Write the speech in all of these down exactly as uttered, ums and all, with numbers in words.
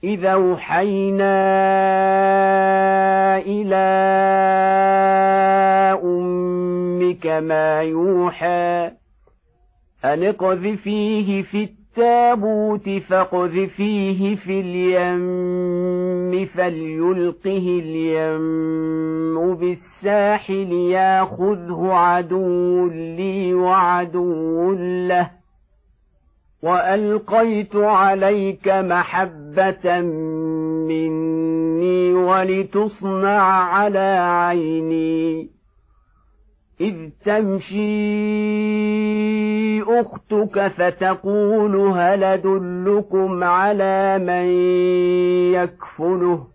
إذ أوحينا إلى أمك ما يوحى أن اقذفيه في التابوت فاقذفيه في اليم فليلقه اليم بالساحل ياخذه عدو لي وعدو له وألقيت عليك محبة مني ولتصنع على عيني إذ تمشي أختك فتقول هل أدلكم على من يكفله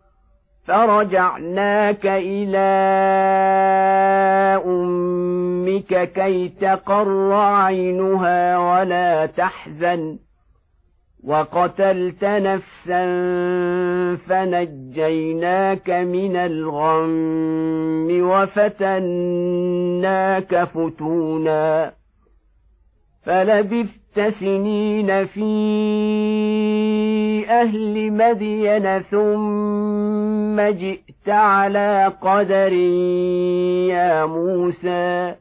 فرجعناك إلى أمك كي تقر عينها ولا تحزن وقتلت نفسا فنجيناك من الغم وفتناك فتونا فلبثت سنين في أهل مدين ثم جئت على قدر يا موسى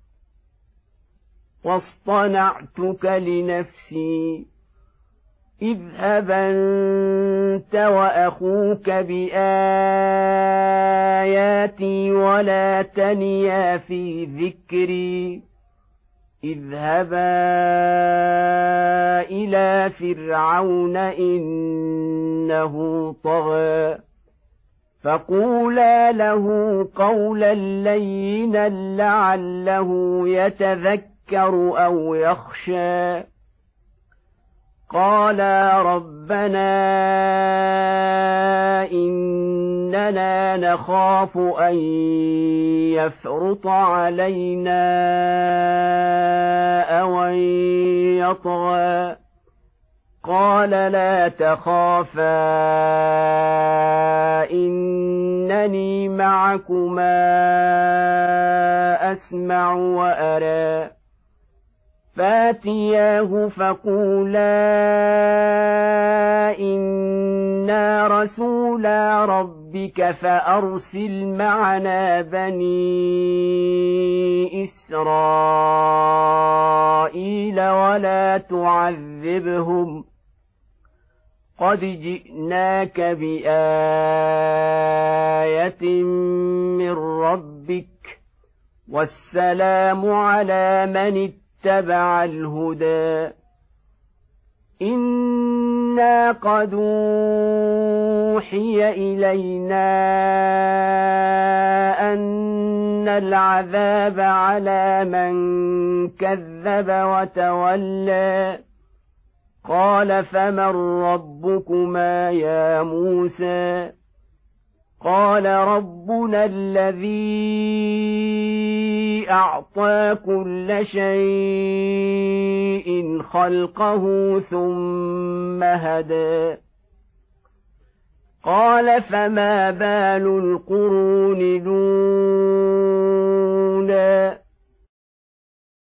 واصطنعتك لنفسي اذهب أنت وأخوك بآياتي ولا تنيا في ذكري اذهبا إلى فرعون إنه طغى فقولا له قولا لينا لعله يتذكر أو يخشى قالا ربنا إننا نخاف أن يفرط علينا أو أن يطغى قال لا تخافا إنني معكما أسمع وأرى فاتياه فقولا إنا رسولا ربك فأرسل معنا بني إسرائيل ولا تعذبهم قد جئناك بآية من ربك والسلام على من اتبع الهدى إنا قد أوحي إلينا أن العذاب على من كذب وتولى قال فمن ربكما يا موسى قال ربنا الذي أعطى كل شيء خلقه ثم هدى قال فما بال القرون الأولى